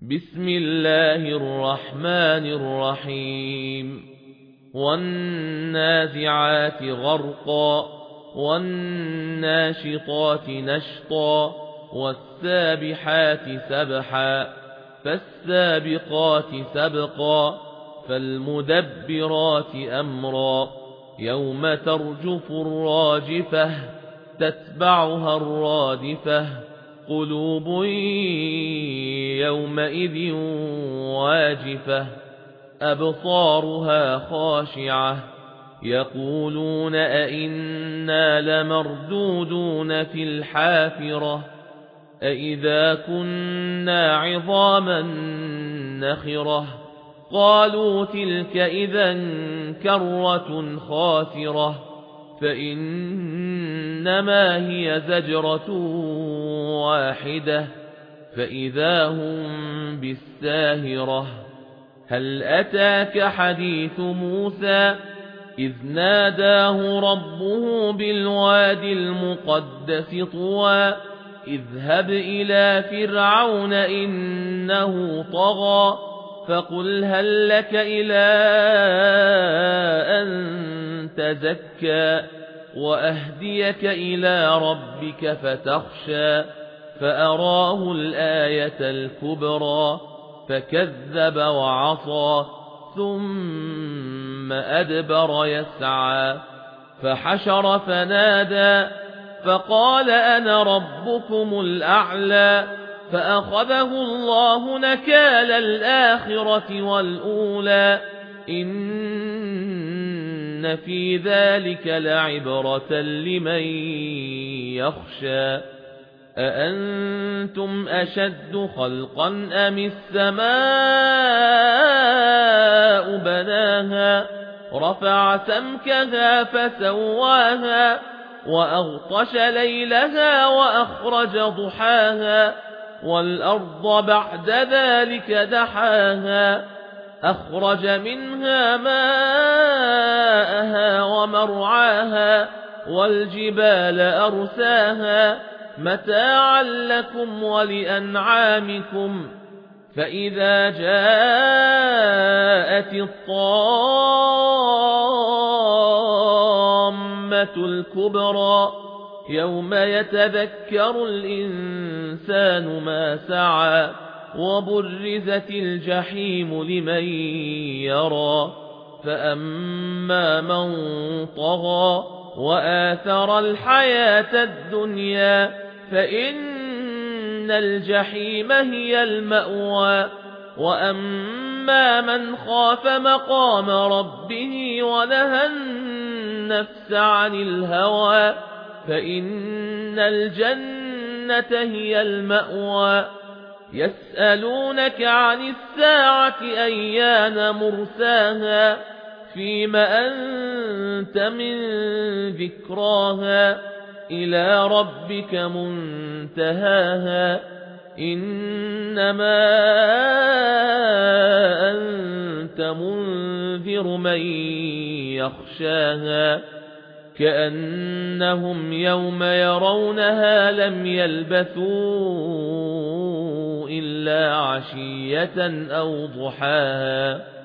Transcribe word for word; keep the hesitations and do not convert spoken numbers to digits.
بسم الله الرحمن الرحيم والنازعات غرقا والناشطات نشطا والسابحات سبحا فالسابقات سبقا فالمدبرات أمرا يوم ترجف الراجفة تتبعها الرادفة قلوب يومئذ واجفة أبصارها خاشعة يقولون أئنا لمردودون في الحافرة أئذا كنا عظاما نخرة قالوا تلك إذا كرة خاسرة فإنما هي زجرة واحدة فإذا هم بالساهرة هل أتاك حديث موسى إذ ناداه ربه بالواد المقدس طوى اذهب إلى فرعون إنه طغى فقل هل لك إلى أن تزكى وأهديك إلى ربك فتخشى فأراه الآية الكبرى فكذب وعصى ثم أدبر يسعى فحشر فنادى فقال أنا ربكم الأعلى فأخذه الله نكال الآخرة والأولى إن في ذلك لعبرة لمن يخشى أأنتم أشد خلقا أم السماء بناها رفع سمكها فسواها وأغطش ليلها وأخرج ضحاها والأرض بعد ذلك دحاها أخرج منها ماءها ومرعاها والجبال أرساها متاعا لكم ولأنعامكم فإذا جاءت الطامة الكبرى يوم يتذكر الإنسان ما سعى وبرزت الجحيم لمن يرى فأما من طغى وآثر الحياة الدنيا فإن الجحيم هي المأوى وأما من خاف مقام ربه ونهى النفس عن الهوى فإن الجنة هي المأوى يسألونك عن الساعة أيان مرساها فيم أنت من ذكراها إلى ربك منتهاها إنما أنت منذر من يخشاها كأنهم يوم يرونها لم يلبثوا إلا عشية أو ضحاها